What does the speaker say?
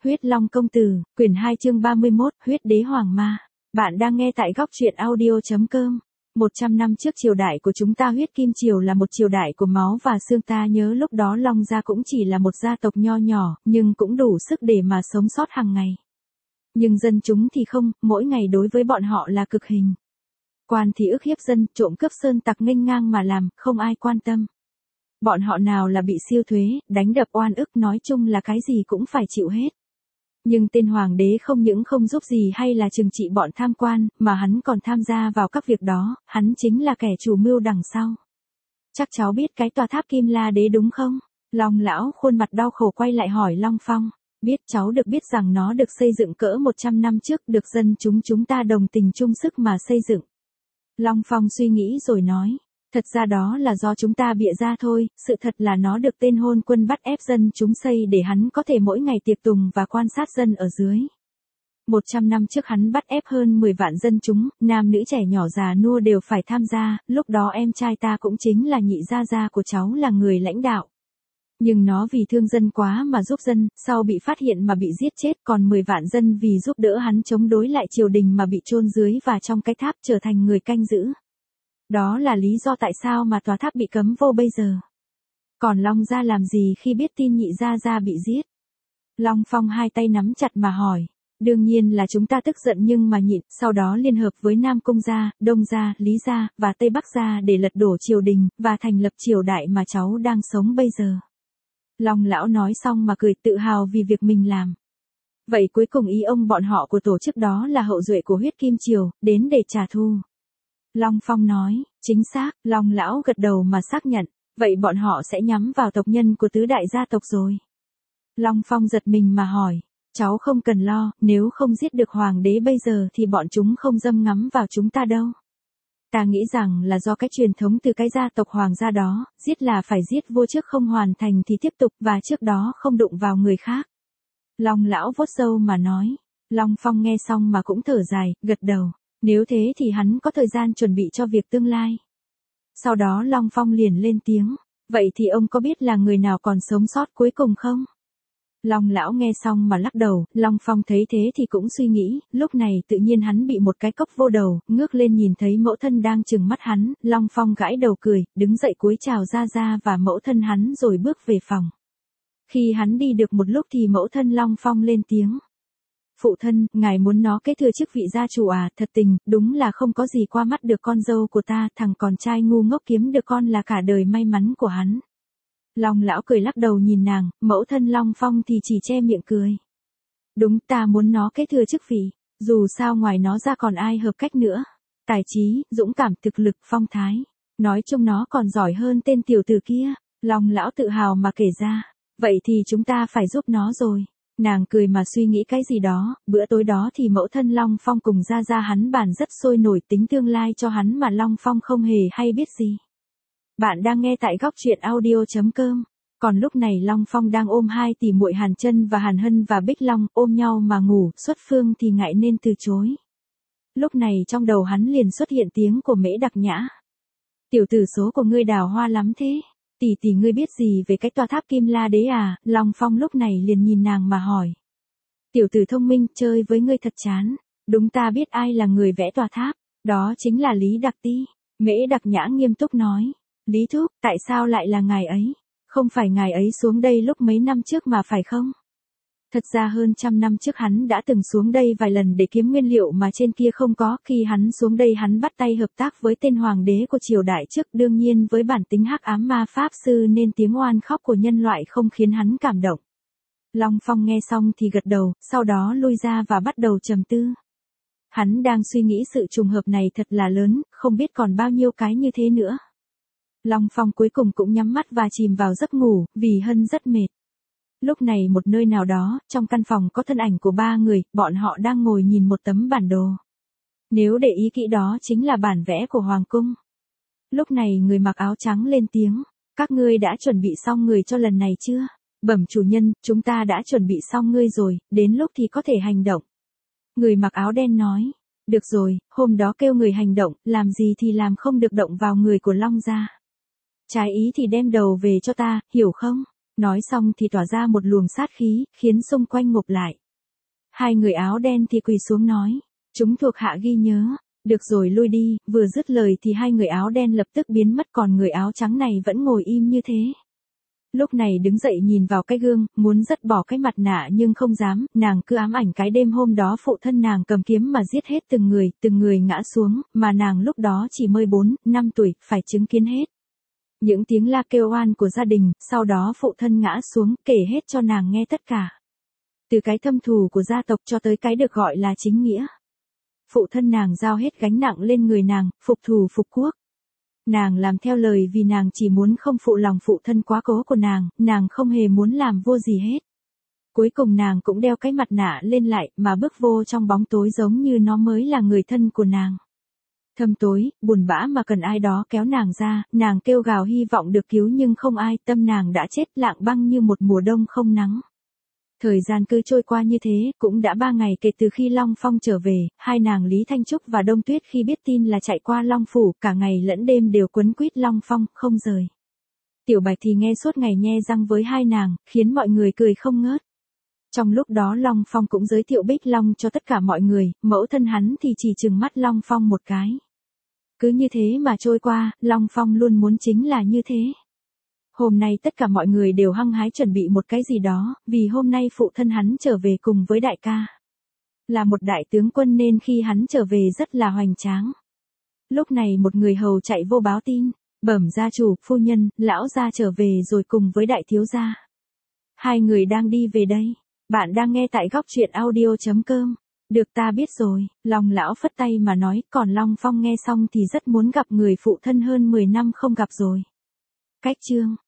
Huyết Long Công Tử, quyển 2 chương 31, Huyết Đế Hoàng Ma. Bạn đang nghe tại góc truyện audio.com. 100 năm trước triều đại của chúng ta Huyết Kim Triều là một triều đại của máu và xương, ta nhớ lúc đó Long gia cũng chỉ là một gia tộc nho nhỏ, nhưng cũng đủ sức để mà sống sót hàng ngày. Nhưng dân chúng thì không, mỗi ngày đối với bọn họ là cực hình. Quan thì ức hiếp dân, trộm cướp sơn tặc nghênh ngang mà làm, không ai quan tâm. Bọn họ nào là bị siêu thuế, đánh đập oan ức, nói chung là cái gì cũng phải chịu hết. Nhưng tên hoàng đế không những không giúp gì hay là trừng trị bọn tham quan, mà hắn còn tham gia vào các việc đó, hắn chính là kẻ chủ mưu đằng sau. Chắc cháu biết cái tòa tháp Kim La Đế đúng không? Long lão khuôn mặt đau khổ quay lại hỏi Long Phong. Biết, cháu được biết rằng nó được xây dựng cỡ 100 năm trước, được dân chúng ta đồng tình chung sức mà xây dựng. Long Phong suy nghĩ rồi nói. Thật ra đó là do chúng ta bịa ra thôi, sự thật là nó được tên hôn quân bắt ép dân chúng xây để hắn có thể mỗi ngày tiệc tùng và quan sát dân ở dưới. 100 năm trước hắn bắt ép hơn 10 vạn dân chúng, nam nữ trẻ nhỏ già nua đều phải tham gia, lúc đó em trai ta cũng chính là nhị gia gia của cháu là người lãnh đạo. Nhưng nó vì thương dân quá mà giúp dân, sau bị phát hiện mà bị giết chết, còn 10 vạn dân vì giúp đỡ hắn chống đối lại triều đình mà bị chôn dưới và trong cái tháp trở thành người canh giữ. Đó là lý do tại sao mà tòa tháp bị cấm vô bây giờ. Còn Long gia làm gì khi biết tin nhị gia gia bị giết? Long Phong hai tay nắm chặt mà hỏi. Đương nhiên là chúng ta tức giận nhưng mà nhịn, sau đó liên hợp với Nam Cung gia, Đông gia, Lý gia, và Tây Bắc gia để lật đổ triều đình, và thành lập triều đại mà cháu đang sống bây giờ. Long lão nói xong mà cười tự hào vì việc mình làm. Vậy cuối cùng ý ông bọn họ của tổ chức đó là hậu duệ của Huyết Kim Triều, đến để trả thù. Long Phong nói, chính xác, Long lão gật đầu mà xác nhận, vậy bọn họ sẽ nhắm vào tộc nhân của tứ đại gia tộc rồi. Long Phong giật mình mà hỏi, cháu không cần lo, nếu không giết được hoàng đế bây giờ thì bọn chúng không dâm ngắm vào chúng ta đâu. Ta nghĩ rằng là do cái truyền thống từ cái gia tộc hoàng gia đó, giết là phải giết vua trước không hoàn thành thì tiếp tục và trước đó không đụng vào người khác. Long lão vuốt râu mà nói, Long Phong nghe xong mà cũng thở dài, gật đầu. Nếu thế thì hắn có thời gian chuẩn bị cho việc tương lai. Sau đó Long Phong liền lên tiếng. Vậy thì ông có biết là người nào còn sống sót cuối cùng không? Long lão nghe xong mà lắc đầu, Long Phong thấy thế thì cũng suy nghĩ, lúc này tự nhiên hắn bị một cái cốc vô đầu, ngước lên nhìn thấy mẫu thân đang trừng mắt hắn, Long Phong gãi đầu cười, đứng dậy cúi chào gia gia và mẫu thân hắn rồi bước về phòng. Khi hắn đi được một lúc thì mẫu thân Long Phong lên tiếng. Phụ thân, ngài muốn nó kế thừa chức vị gia chủ à, thật tình, đúng là không có gì qua mắt được con dâu của ta, thằng con trai ngu ngốc kiếm được con là cả đời may mắn của hắn. Long lão cười lắc đầu nhìn nàng, mẫu thân Long Phong thì chỉ che miệng cười. Đúng, ta muốn nó kế thừa chức vị, dù sao ngoài nó ra còn ai hợp cách nữa. Tài trí, dũng cảm, thực lực, phong thái. Nói chung nó còn giỏi hơn tên tiểu tử kia. Long lão tự hào mà kể ra. Vậy thì chúng ta phải giúp nó rồi. Nàng cười mà suy nghĩ cái gì đó, bữa tối đó thì mẫu thân Long Phong cùng gia gia hắn bàn rất sôi nổi tính tương lai cho hắn mà Long Phong không hề hay biết gì. Bạn đang nghe tại góc truyện audio.com. Còn lúc này Long Phong đang ôm hai tỷ muội Hàn Chân và Hàn Hân và Bích Long ôm nhau mà ngủ, Xuất Phương thì ngại nên từ chối. Lúc này trong đầu hắn liền xuất hiện tiếng của Mễ Đặc Nhã. Tiểu tử số của ngươi đào hoa lắm thế. Tỷ ngươi biết gì về cái tòa tháp Kim La Đế à? Long Phong lúc này liền nhìn nàng mà hỏi. Tiểu tử thông minh, chơi với ngươi thật chán. Đúng, ta biết ai là người vẽ tòa tháp. Đó chính là Lý Đặc Ti. Mễ Đặc Nhã nghiêm túc nói. Lý thúc, tại sao lại là ngài ấy? Không phải ngài ấy xuống đây lúc mấy năm trước mà phải không? Thật ra hơn 100 năm trước hắn đã từng xuống đây vài lần để kiếm nguyên liệu mà trên kia không có. Khi hắn xuống đây hắn bắt tay hợp tác với tên hoàng đế của triều đại trước, đương nhiên với bản tính hắc ám ma pháp sư nên tiếng oan khóc của nhân loại không khiến hắn cảm động. Long Phong nghe xong thì gật đầu, sau đó lui ra và bắt đầu trầm tư. Hắn đang suy nghĩ sự trùng hợp này thật là lớn, không biết còn bao nhiêu cái như thế nữa. Long Phong cuối cùng cũng nhắm mắt và chìm vào giấc ngủ, vì Hân rất mệt. Lúc này một nơi nào đó, trong căn phòng có thân ảnh của ba người, bọn họ đang ngồi nhìn một tấm bản đồ. Nếu để ý kỹ đó chính là bản vẽ của Hoàng cung. Lúc này người mặc áo trắng lên tiếng, các ngươi đã chuẩn bị xong người cho lần này chưa? Bẩm chủ nhân, chúng ta đã chuẩn bị xong ngươi rồi, đến lúc thì có thể hành động. Người mặc áo đen nói, được rồi, hôm đó kêu người hành động, làm gì thì làm, không được động vào người của Long gia. Trái ý thì đem đầu về cho ta, hiểu không? Nói xong thì tỏa ra một luồng sát khí, khiến xung quanh ngộp lại. Hai người áo đen thì quỳ xuống nói, chúng thuộc hạ ghi nhớ, được rồi lui đi, vừa dứt lời thì hai người áo đen lập tức biến mất còn người áo trắng này vẫn ngồi im như thế. Lúc này đứng dậy nhìn vào cái gương, muốn dứt bỏ cái mặt nạ nhưng không dám, nàng cứ ám ảnh cái đêm hôm đó phụ thân nàng cầm kiếm mà giết hết từng người ngã xuống, mà nàng lúc đó chỉ mới 4-5 tuổi, phải chứng kiến hết. Những tiếng la kêu oan của gia đình, sau đó phụ thân ngã xuống, kể hết cho nàng nghe tất cả. Từ cái thâm thù của gia tộc cho tới cái được gọi là chính nghĩa. Phụ thân nàng giao hết gánh nặng lên người nàng, phục thù phục quốc. Nàng làm theo lời vì nàng chỉ muốn không phụ lòng phụ thân quá cố của nàng không hề muốn làm vô gì hết. Cuối cùng nàng cũng đeo cái mặt nạ lên lại mà bước vô trong bóng tối giống như nó mới là người thân của nàng. Thâm tối, buồn bã mà cần ai đó kéo nàng ra, nàng kêu gào hy vọng được cứu nhưng không ai, tâm nàng đã chết lặng băng như một mùa đông không nắng. Thời gian cứ trôi qua như thế, cũng đã 3 ngày kể từ khi Long Phong trở về, hai nàng Lý Thanh Trúc và Đông Tuyết khi biết tin là chạy qua Long Phủ, cả ngày lẫn đêm đều quấn quýt Long Phong, không rời. Tiểu Bạch thì nghe suốt ngày nhe răng với hai nàng, khiến mọi người cười không ngớt. Trong lúc đó Long Phong cũng giới thiệu Bích Long cho tất cả mọi người, mẫu thân hắn thì chỉ trừng mắt Long Phong một cái. Cứ như thế mà trôi qua, Long Phong luôn muốn chính là như thế. Hôm nay tất cả mọi người đều hăng hái chuẩn bị một cái gì đó, vì hôm nay phụ thân hắn trở về cùng với đại ca. Là một đại tướng quân nên khi hắn trở về rất là hoành tráng. Lúc này một người hầu chạy vô báo tin, bẩm gia chủ, phu nhân, lão gia trở về rồi cùng với đại thiếu gia. Hai người đang đi về đây. Bạn đang nghe tại góc truyện audio.com. Được ta biết rồi, Long lão phất tay mà nói, còn Long Phong nghe xong thì rất muốn gặp người phụ thân hơn 10 năm không gặp rồi. Cách chương